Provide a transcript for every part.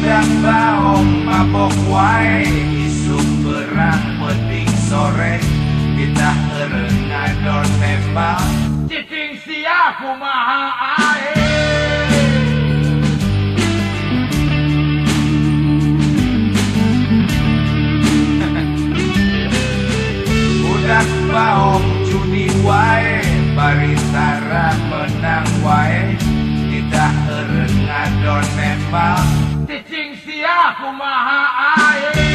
Budak baong mabok wae isuk berang penting sore kita eureun ngadon tembak cicing sia kumaha ae budak baong judi wae bari tara menang wae kita eureun ngadon tembak cicing sia kumaha ae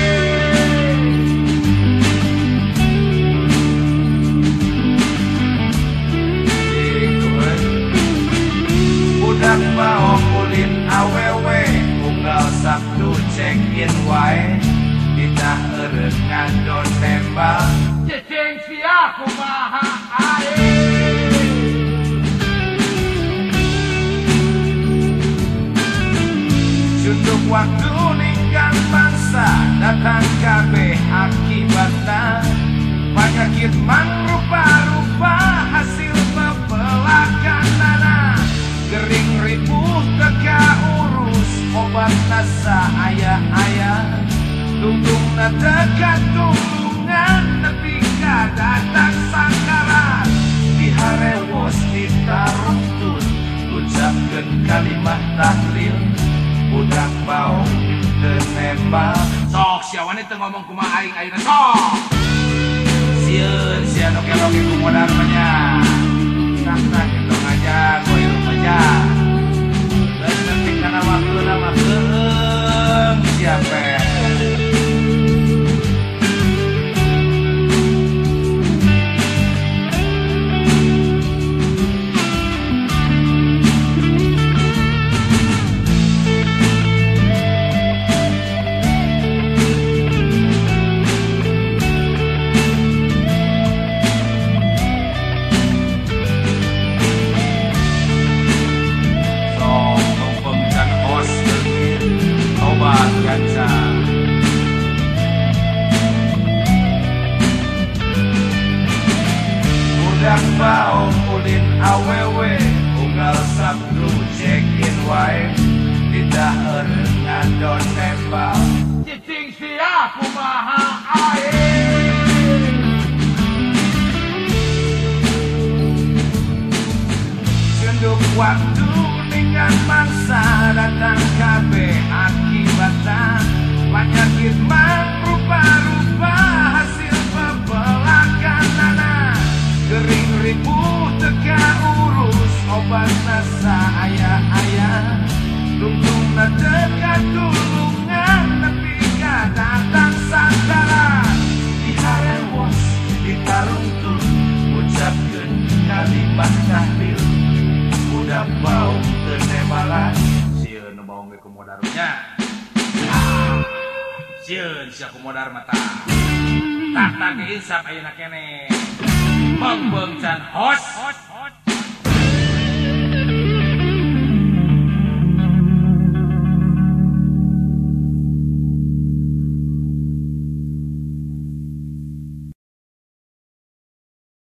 budak baong ulin awewe unggal Sabtu check-in wae kita eureun ngadon tembak cicing sia kumaha ae Untuk waktu ninggal bangsa datang kabeh akibatna penyakit mangrupa-rupa hasil pepelakanana gering ribuh teka urus obat nasa ayah-ayah tungtungna teka tulungan nepi ka datang sangkaran diharewos ditaruntun ucapkeun kalimat tahlil budak baong teu nembak sok sia wanita ngomong kumaha aing ayeuna sok sieun sia noke-noke kumodar mah nya tak kitu aja goy rumaja geus nepi kana waktuna mah keung sia pe budak baong ulin awewe unggal Sabtu check-in wae kita eureun ngadon tembak cicing sia kumaha ae senduk waktu ninggal mangsa datang kabeh akibatna penyakit mangrupa-rupa hasil pepelakanana gering ribuh teka urus obat nasa ayah-ayah tungtungna teka tulungan nepi ka datang sandaran diharewos ditaruntun ucapkeun kalimat tahlil budak baong teu nembalan sieun nu baong ge kumodarnya sieun sia kumodar mata tak insap ayeuna keneh Bang can hos